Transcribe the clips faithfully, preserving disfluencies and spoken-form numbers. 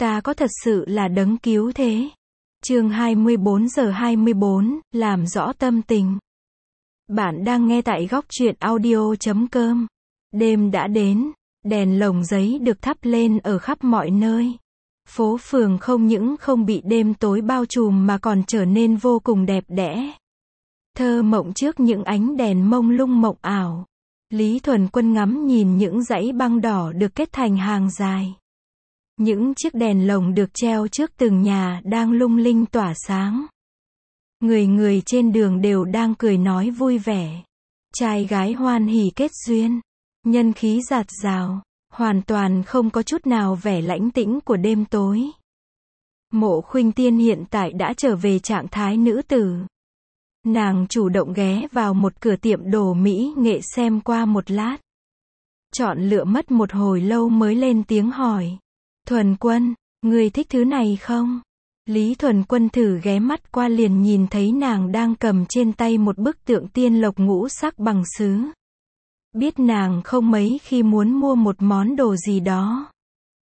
Ta có thật sự là đấng cứu thế? Chương hai mươi bốn giờ hai mươi bốn, làm rõ tâm tình. Bạn đang nghe tại góc truyện audio chấm com. Đêm đã đến, đèn lồng giấy được thắp lên ở khắp mọi nơi. Phố phường không những không bị đêm tối bao trùm mà còn trở nên vô cùng đẹp đẽ. Thơ mộng trước những ánh đèn mông lung mộng ảo. Lý Thuần Quân ngắm nhìn những dãy băng đỏ được kết thành hàng dài. Những chiếc đèn lồng được treo trước từng nhà đang lung linh tỏa sáng. Người người trên đường đều đang cười nói vui vẻ. Trai gái hoan hỉ kết duyên. Nhân khí dạt dào, hoàn toàn không có chút nào vẻ lãnh tĩnh của đêm tối. Mộ Khuynh Tiên hiện tại đã trở về trạng thái nữ tử. Nàng chủ động ghé vào một cửa tiệm đồ mỹ nghệ xem qua một lát. Chọn lựa mất một hồi lâu mới lên tiếng hỏi. Thuần Quân, người thích thứ này không? Lý Thuần Quân thử ghé mắt qua liền nhìn thấy nàng đang cầm trên tay một bức tượng tiên lộc ngũ sắc bằng sứ. Biết nàng không mấy khi muốn mua một món đồ gì đó.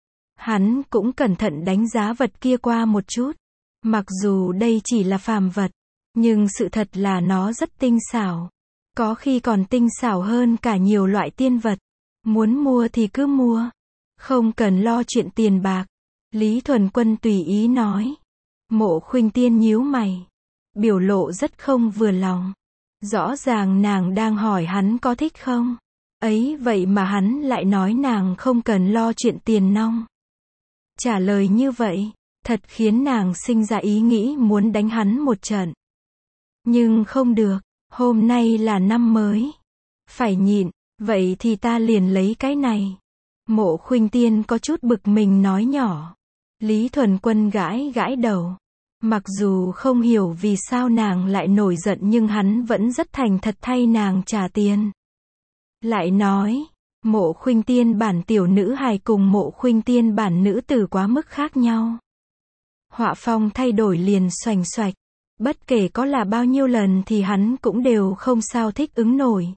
Hắn cũng cẩn thận đánh giá vật kia qua một chút. Mặc dù đây chỉ là phàm vật, nhưng sự thật là nó rất tinh xảo. Có khi còn tinh xảo hơn cả nhiều loại tiên vật. Muốn mua thì cứ mua. Không cần lo chuyện tiền bạc. Lý Thuần Quân tùy ý nói. Mộ Khuynh Tiên nhíu mày. Biểu lộ rất không vừa lòng. Rõ ràng nàng đang hỏi hắn có thích không. Ấy vậy mà hắn lại nói nàng không cần lo chuyện tiền nong. Trả lời như vậy, thật khiến nàng sinh ra ý nghĩ muốn đánh hắn một trận. Nhưng không được, hôm nay là năm mới. Phải nhịn, vậy thì ta liền lấy cái này. Mộ Khuynh Tiên có chút bực mình nói nhỏ. Lý Thuần Quân gãi gãi đầu. Mặc dù không hiểu vì sao nàng lại nổi giận nhưng hắn vẫn rất thành thật thay nàng trả tiền. Lại nói, Mộ Khuynh Tiên bản tiểu nữ hài cùng Mộ Khuynh Tiên bản nữ tử quá mức khác nhau. Họa phong thay đổi liền xoành xoạch. Bất kể có là bao nhiêu lần thì hắn cũng đều không sao thích ứng nổi.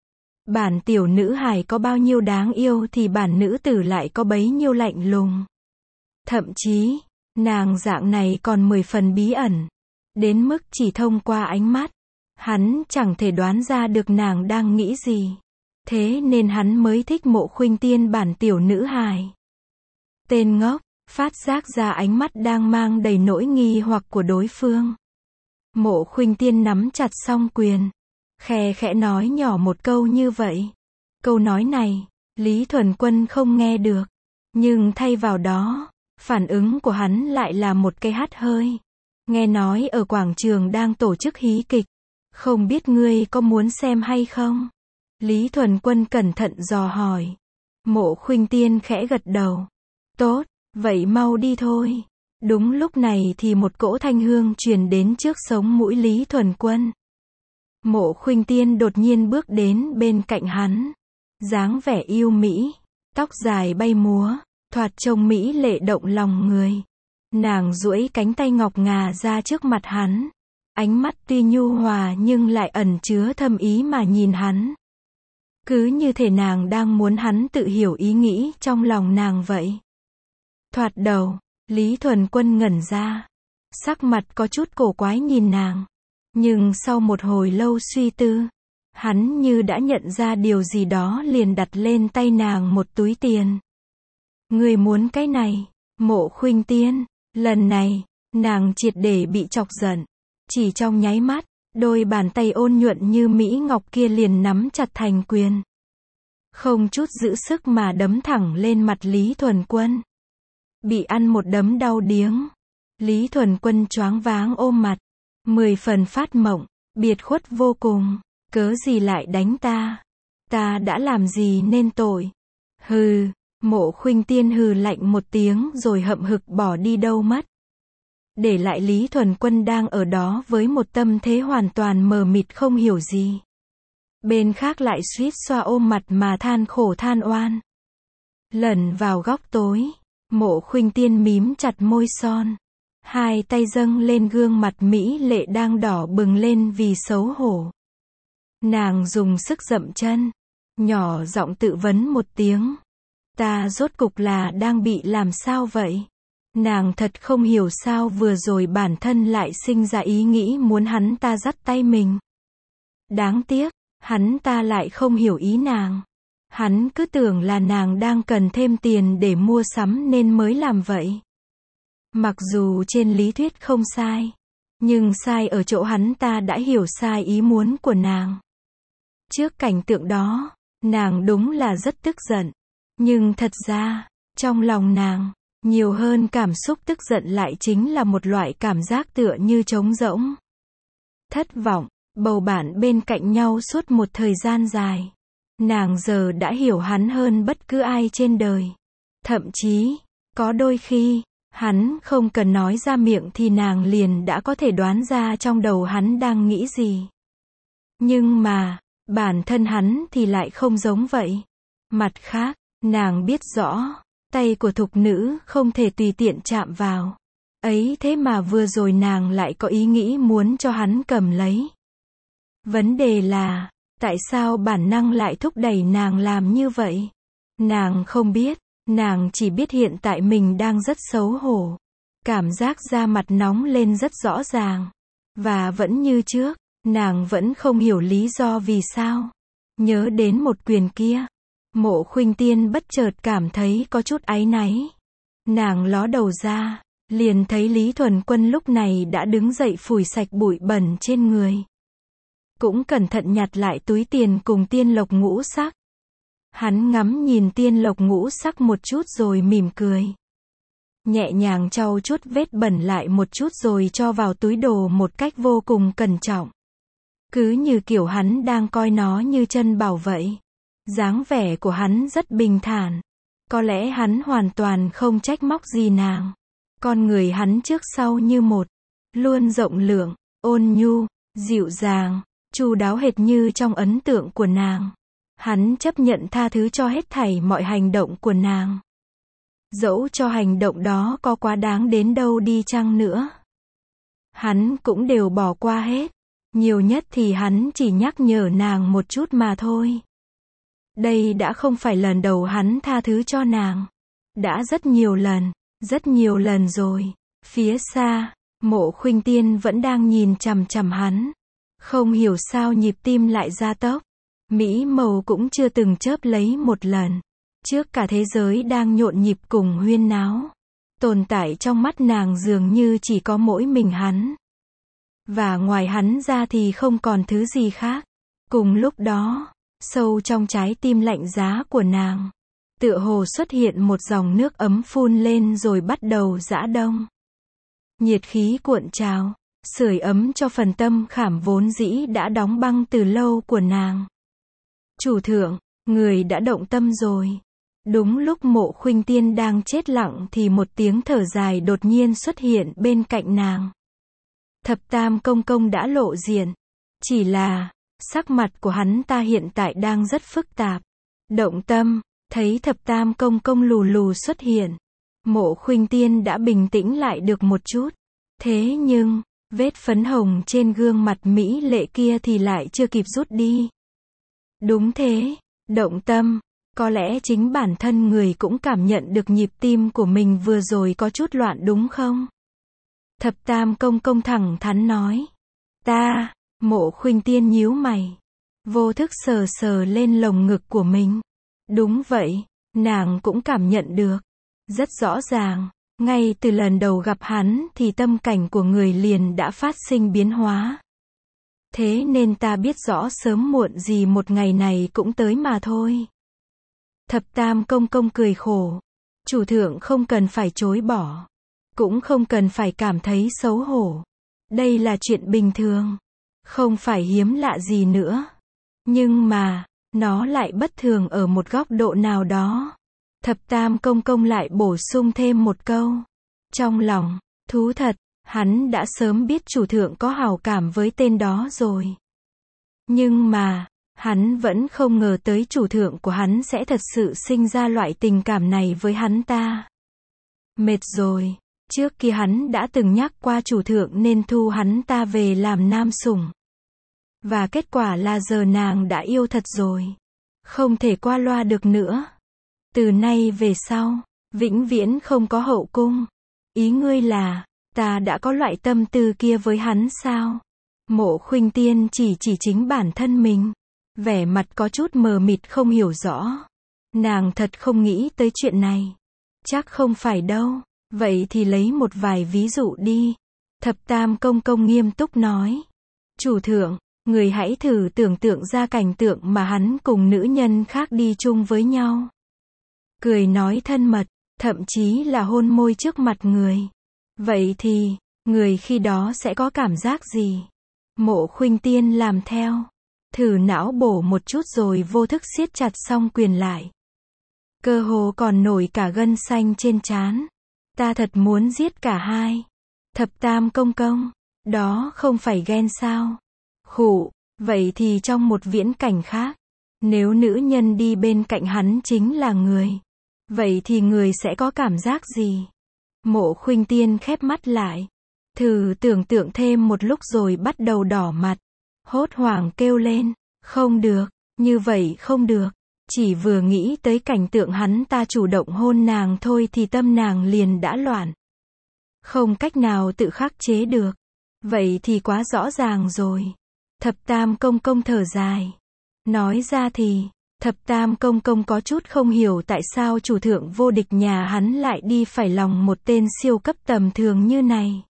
Bản tiểu nữ hài có bao nhiêu đáng yêu thì bản nữ tử lại có bấy nhiêu lạnh lùng. Thậm chí, nàng dạng này còn mười phần bí ẩn. Đến mức chỉ thông qua ánh mắt, hắn chẳng thể đoán ra được nàng đang nghĩ gì. Thế nên hắn mới thích Mộ Khuynh Tiên bản tiểu nữ hài. Tên ngốc, phát giác ra ánh mắt đang mang đầy nỗi nghi hoặc của đối phương. Mộ Khuynh Tiên nắm chặt song quyền. Khe khẽ nói nhỏ một câu như vậy. Câu nói này, Lý Thuần Quân không nghe được. Nhưng thay vào đó, phản ứng của hắn lại là một cái hắt hơi. Nghe nói ở quảng trường đang tổ chức hí kịch. Không biết ngươi có muốn xem hay không? Lý Thuần Quân cẩn thận dò hỏi. Mộ Khuynh Tiên khẽ gật đầu. Tốt, vậy mau đi thôi. Đúng lúc này thì một cỗ thanh hương truyền đến trước sống mũi Lý Thuần Quân. Mộ Khuynh Tiên đột nhiên bước đến bên cạnh hắn. Dáng vẻ yêu mỹ, tóc dài bay múa, thoạt trông mỹ lệ động lòng người. Nàng duỗi cánh tay ngọc ngà ra trước mặt hắn. Ánh mắt tuy nhu hòa nhưng lại ẩn chứa thâm ý mà nhìn hắn. Cứ như thể nàng đang muốn hắn tự hiểu ý nghĩ trong lòng nàng vậy. Thoạt đầu, Lý Thuần Quân ngẩn ra. Sắc mặt có chút cổ quái nhìn nàng. Nhưng sau một hồi lâu suy tư, hắn như đã nhận ra điều gì đó liền đặt lên tay nàng một túi tiền. Ngươi muốn cái này? Mộ Khuynh Tiên, lần này, nàng triệt để bị chọc giận. Chỉ trong nháy mắt, đôi bàn tay ôn nhuận như mỹ ngọc kia liền nắm chặt thành quyền. Không chút giữ sức mà đấm thẳng lên mặt Lý Thuần Quân. Bị ăn một đấm đau điếng. Lý Thuần Quân choáng váng ôm mặt. Mười phần phát mộng, biệt khuất vô cùng. Cớ gì lại đánh ta? Ta đã làm gì nên tội? Hừ, Mộ Khuynh Tiên hừ lạnh một tiếng rồi hậm hực bỏ đi đâu mất. Để lại Lý Thuần Quân đang ở đó với một tâm thế hoàn toàn mờ mịt không hiểu gì. Bên khác lại suýt xoa ôm mặt mà than khổ than oan. Lẩn vào góc tối, Mộ Khuynh Tiên mím chặt môi son. Hai tay dâng lên gương mặt mỹ lệ đang đỏ bừng lên vì xấu hổ. Nàng dùng sức dậm chân, nhỏ giọng tự vấn một tiếng. Ta rốt cục là đang bị làm sao vậy? Nàng thật không hiểu sao vừa rồi bản thân lại sinh ra ý nghĩ muốn hắn ta dắt tay mình. Đáng tiếc, hắn ta lại không hiểu ý nàng. Hắn cứ tưởng là nàng đang cần thêm tiền để mua sắm nên mới làm vậy. Mặc dù trên lý thuyết không sai, nhưng sai ở chỗ hắn ta đã hiểu sai ý muốn của nàng. Trước cảnh tượng đó, nàng đúng là rất tức giận. Nhưng thật ra, trong lòng nàng, nhiều hơn cảm xúc tức giận lại chính là một loại cảm giác tựa như trống rỗng. Thất vọng, bầu bạn bên cạnh nhau suốt một thời gian dài. Nàng giờ đã hiểu hắn hơn bất cứ ai trên đời. Thậm chí, có đôi khi, hắn không cần nói ra miệng thì nàng liền đã có thể đoán ra trong đầu hắn đang nghĩ gì. Nhưng mà, bản thân hắn thì lại không giống vậy. Mặt khác, nàng biết rõ, tay của thục nữ không thể tùy tiện chạm vào. Ấy thế mà vừa rồi nàng lại có ý nghĩ muốn cho hắn cầm lấy. Vấn đề là, tại sao bản năng lại thúc đẩy nàng làm như vậy? Nàng không biết, nàng chỉ biết hiện tại mình đang rất xấu hổ. Cảm giác da mặt nóng lên rất rõ ràng. Và vẫn như trước, nàng vẫn không hiểu lý do vì sao. Nhớ đến một quyền kia, Mộ Khuynh Tiên bất chợt cảm thấy có chút áy náy. Nàng ló đầu ra, liền thấy Lý Thuần Quân lúc này đã đứng dậy phủi sạch bụi bẩn trên người. Cũng cẩn thận nhặt lại túi tiền cùng tiên lộc ngũ sắc. Hắn ngắm nhìn tiên lộc ngũ sắc một chút rồi mỉm cười. Nhẹ nhàng trau chút vết bẩn lại một chút rồi cho vào túi đồ một cách vô cùng cẩn trọng. Cứ như kiểu hắn đang coi nó như chân bảo vậy. Dáng vẻ của hắn rất bình thản. Có lẽ hắn hoàn toàn không trách móc gì nàng. Con người hắn trước sau như một. Luôn rộng lượng, ôn nhu, dịu dàng, chu đáo hệt như trong ấn tượng của nàng. Hắn chấp nhận tha thứ cho hết thảy mọi hành động của nàng. Dẫu cho hành động đó có quá đáng đến đâu đi chăng nữa. Hắn cũng đều bỏ qua hết. Nhiều nhất thì hắn chỉ nhắc nhở nàng một chút mà thôi. Đây đã không phải lần đầu hắn tha thứ cho nàng. Đã rất nhiều lần, rất nhiều lần rồi. Phía xa, Mộ Khuynh Tiên vẫn đang nhìn chằm chằm hắn. Không hiểu sao nhịp tim lại gia tốc. Mỹ màu cũng chưa từng chớp lấy một lần. Trước cả thế giới đang nhộn nhịp cùng huyên náo. Tồn tại trong mắt nàng dường như chỉ có mỗi mình hắn. Và ngoài hắn ra thì không còn thứ gì khác. Cùng lúc đó, sâu trong trái tim lạnh giá của nàng, tựa hồ xuất hiện một dòng nước ấm phun lên rồi bắt đầu giã đông. Nhiệt khí cuộn trào, sưởi ấm cho phần tâm khảm vốn dĩ đã đóng băng từ lâu của nàng. Chủ thượng, người đã động tâm rồi. Đúng lúc Mộ Khuynh Tiên đang chết lặng thì một tiếng thở dài đột nhiên xuất hiện bên cạnh nàng. Thập Tam Công Công đã lộ diện. Chỉ là, sắc mặt của hắn ta hiện tại đang rất phức tạp. Động tâm, thấy Thập Tam Công Công lù lù xuất hiện. Mộ Khuynh Tiên đã bình tĩnh lại được một chút. Thế nhưng, vết phấn hồng trên gương mặt mỹ lệ kia thì lại chưa kịp rút đi. Đúng thế, động tâm. Có lẽ chính bản thân người cũng cảm nhận được nhịp tim của mình vừa rồi có chút loạn đúng không? Thập Tam Công Công thẳng thắn nói. Ta, Mộ Khuynh Tiên nhíu mày. Vô thức sờ sờ lên lồng ngực của mình. Đúng vậy, nàng cũng cảm nhận được. Rất rõ ràng, ngay từ lần đầu gặp hắn thì tâm cảnh của người liền đã phát sinh biến hóa. Thế nên ta biết rõ sớm muộn gì một ngày này cũng tới mà thôi. Thập Tam Công Công cười khổ. Chủ thượng không cần phải chối bỏ. Cũng không cần phải cảm thấy xấu hổ. Đây là chuyện bình thường. Không phải hiếm lạ gì nữa. Nhưng mà, nó lại bất thường ở một góc độ nào đó. Thập Tam Công Công lại bổ sung thêm một câu. Trong lòng, thú thật, hắn đã sớm biết chủ thượng có hảo cảm với tên đó rồi. Nhưng mà, hắn vẫn không ngờ tới chủ thượng của hắn sẽ thật sự sinh ra loại tình cảm này với hắn ta. Mệt rồi, trước kia hắn đã từng nhắc qua chủ thượng nên thu hắn ta về làm nam sủng. Và kết quả là giờ nàng đã yêu thật rồi. Không thể qua loa được nữa. Từ nay về sau, vĩnh viễn không có hậu cung. Ý ngươi là, ta đã có loại tâm tư kia với hắn sao? Mộ Khuynh Tiên chỉ chỉ chính bản thân mình. Vẻ mặt có chút mờ mịt không hiểu rõ. Nàng thật không nghĩ tới chuyện này. Chắc không phải đâu. Vậy thì lấy một vài ví dụ đi. Thập Tam Công Công nghiêm túc nói. Chủ thượng, người hãy thử tưởng tượng ra cảnh tượng mà hắn cùng nữ nhân khác đi chung với nhau. Cười nói thân mật, thậm chí là hôn môi trước mặt người. Vậy thì, người khi đó sẽ có cảm giác gì? Mộ Khuynh Tiên làm theo. Thử não bổ một chút rồi vô thức siết chặt song quyền lại. Cơ hồ còn nổi cả gân xanh trên trán. Ta thật muốn giết cả hai. Thập Tam Công Công, đó không phải ghen sao? Khụ, vậy thì trong một viễn cảnh khác, nếu nữ nhân đi bên cạnh hắn chính là người, vậy thì người sẽ có cảm giác gì? Mộ Khuynh Tiên khép mắt lại, thử tưởng tượng thêm một lúc rồi bắt đầu đỏ mặt, hốt hoảng kêu lên, không được, như vậy không được. Chỉ vừa nghĩ tới cảnh tượng hắn ta chủ động hôn nàng thôi thì tâm nàng liền đã loạn. Không cách nào tự khắc chế được. Vậy thì quá rõ ràng rồi. Thập Tam Công Công thở dài. Nói ra thì, Thập Tam Công Công có chút không hiểu tại sao chủ thượng vô địch nhà hắn lại đi phải lòng một tên siêu cấp tầm thường như này.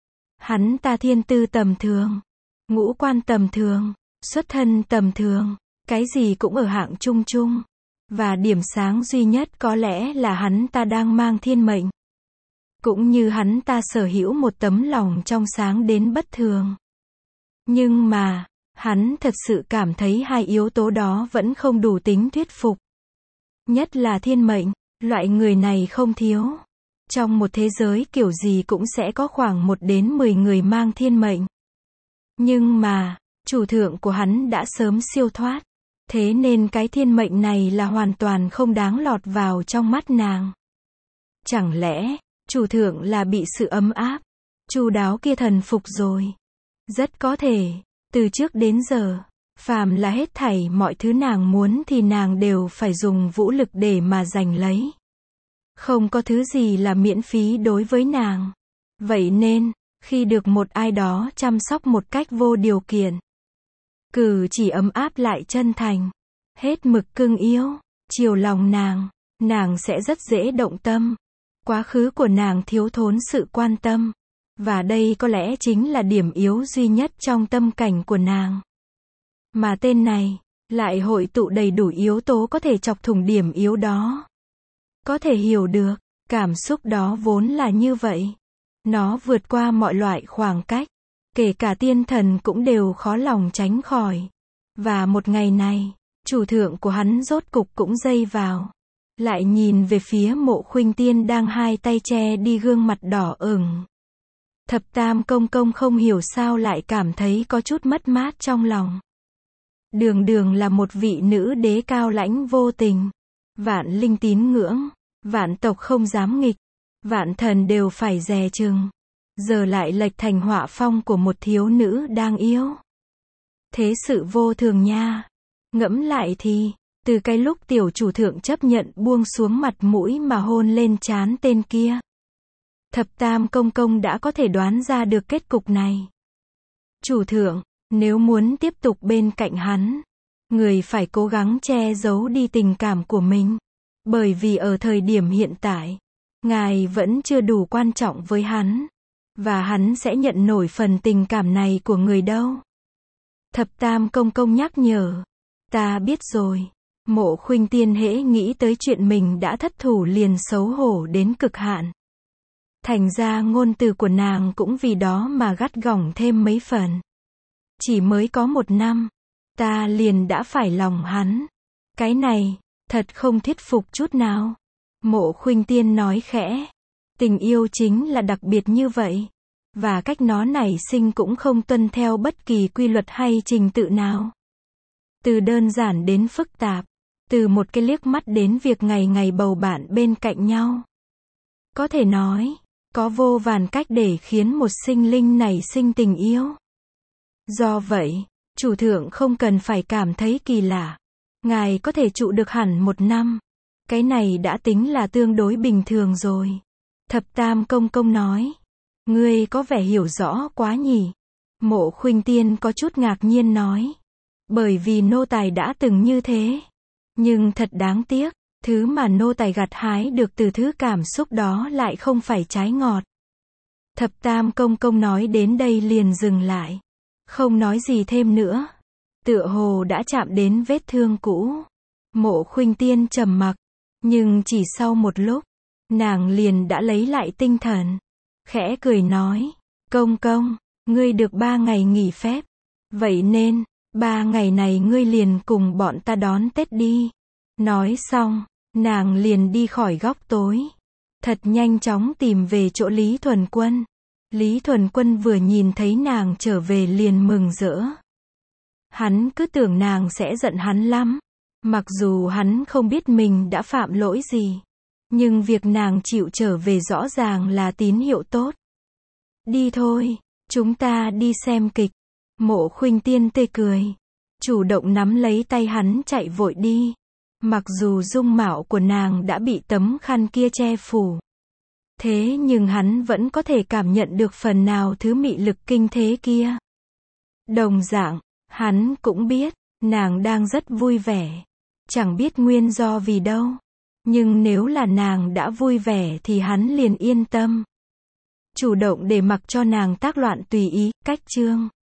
Hắn ta thiên tư tầm thường, ngũ quan tầm thường, xuất thân tầm thường, cái gì cũng ở hạng trung trung. Và điểm sáng duy nhất có lẽ là hắn ta đang mang thiên mệnh. Cũng như hắn ta sở hữu một tấm lòng trong sáng đến bất thường. Nhưng mà, hắn thật sự cảm thấy hai yếu tố đó vẫn không đủ tính thuyết phục. Nhất là thiên mệnh, loại người này không thiếu. Trong một thế giới kiểu gì cũng sẽ có khoảng một đến mười người mang thiên mệnh. Nhưng mà, chủ thượng của hắn đã sớm siêu thoát. Thế nên cái thiên mệnh này là hoàn toàn không đáng lọt vào trong mắt nàng. Chẳng lẽ, chủ thượng là bị sự ấm áp, chu đáo kia thần phục rồi? Rất có thể, từ trước đến giờ, phàm là hết thảy mọi thứ nàng muốn thì nàng đều phải dùng vũ lực để mà giành lấy. Không có thứ gì là miễn phí đối với nàng. Vậy nên, khi được một ai đó chăm sóc một cách vô điều kiện, cử chỉ ấm áp lại chân thành, hết mực cưng yêu, chiều lòng nàng, nàng sẽ rất dễ động tâm. Quá khứ của nàng thiếu thốn sự quan tâm, và đây có lẽ chính là điểm yếu duy nhất trong tâm cảnh của nàng. Mà tên này, lại hội tụ đầy đủ yếu tố có thể chọc thủng điểm yếu đó. Có thể hiểu được, cảm xúc đó vốn là như vậy. Nó vượt qua mọi loại khoảng cách. Kể cả tiên thần cũng đều khó lòng tránh khỏi. Và một ngày này, chủ thượng của hắn rốt cục cũng dây vào. Lại nhìn về phía Mộ Khuynh Tiên đang hai tay che đi gương mặt đỏ ửng. Thập Tam Công Công không hiểu sao lại cảm thấy có chút mất mát trong lòng. Đường đường là một vị nữ đế cao lãnh vô tình. Vạn linh tín ngưỡng, vạn tộc không dám nghịch, vạn thần đều phải dè chừng. Giờ lại lệch thành họa phong của một thiếu nữ đang yêu. Thế sự vô thường nha. Ngẫm lại thì, từ cái lúc tiểu chủ thượng chấp nhận buông xuống mặt mũi mà hôn lên trán tên kia, Thập Tam Công Công đã có thể đoán ra được kết cục này. Chủ thượng, nếu muốn tiếp tục bên cạnh hắn, người phải cố gắng che giấu đi tình cảm của mình. Bởi vì ở thời điểm hiện tại, ngài vẫn chưa đủ quan trọng với hắn. Và hắn sẽ nhận nổi phần tình cảm này của người đâu. Thập Tam Công Công nhắc nhở. Ta biết rồi. Mộ Khuynh Tiên hễ nghĩ tới chuyện mình đã thất thủ liền xấu hổ đến cực hạn. Thành ra ngôn từ của nàng cũng vì đó mà gắt gỏng thêm mấy phần. Chỉ mới có một năm, ta liền đã phải lòng hắn. Cái này, thật không thuyết phục chút nào. Mộ Khuynh Tiên nói khẽ. Tình yêu chính là đặc biệt như vậy. Và cách nó nảy sinh cũng không tuân theo bất kỳ quy luật hay trình tự nào. Từ đơn giản đến phức tạp. Từ một cái liếc mắt đến việc ngày ngày bầu bạn bên cạnh nhau. Có thể nói, có vô vàn cách để khiến một sinh linh nảy sinh tình yêu. Do vậy, chủ thượng không cần phải cảm thấy kỳ lạ. Ngài có thể trụ được hẳn một năm. Cái này đã tính là tương đối bình thường rồi. Thập Tam Công Công nói. Ngươi có vẻ hiểu rõ quá nhỉ. Mộ Khuynh Tiên có chút ngạc nhiên nói. Bởi vì nô tài đã từng như thế. Nhưng thật đáng tiếc, thứ mà nô tài gặt hái được từ thứ cảm xúc đó lại không phải trái ngọt. Thập Tam Công Công nói đến đây liền dừng lại. Không nói gì thêm nữa. Tựa hồ đã chạm đến vết thương cũ. Mộ Khuynh Tiên trầm mặc. Nhưng chỉ sau một lúc, nàng liền đã lấy lại tinh thần. Khẽ cười nói. Công công, ngươi được ba ngày nghỉ phép. Vậy nên, ba ngày này ngươi liền cùng bọn ta đón Tết đi. Nói xong, nàng liền đi khỏi góc tối. Thật nhanh chóng tìm về chỗ Lý Thuần Quân. Lý Thuần Quân vừa nhìn thấy nàng trở về liền mừng rỡ. Hắn cứ tưởng nàng sẽ giận hắn lắm. Mặc dù hắn không biết mình đã phạm lỗi gì. Nhưng việc nàng chịu trở về rõ ràng là tín hiệu tốt. Đi thôi, chúng ta đi xem kịch. Mộ Khuynh Tiên tươi cười. Chủ động nắm lấy tay hắn chạy vội đi. Mặc dù dung mạo của nàng đã bị tấm khăn kia che phủ. Thế nhưng hắn vẫn có thể cảm nhận được phần nào thứ mị lực kinh thế kia. Đồng dạng, hắn cũng biết, nàng đang rất vui vẻ. Chẳng biết nguyên do vì đâu. Nhưng nếu là nàng đã vui vẻ thì hắn liền yên tâm. Chủ động để mặc cho nàng tác loạn tùy ý, cách chương.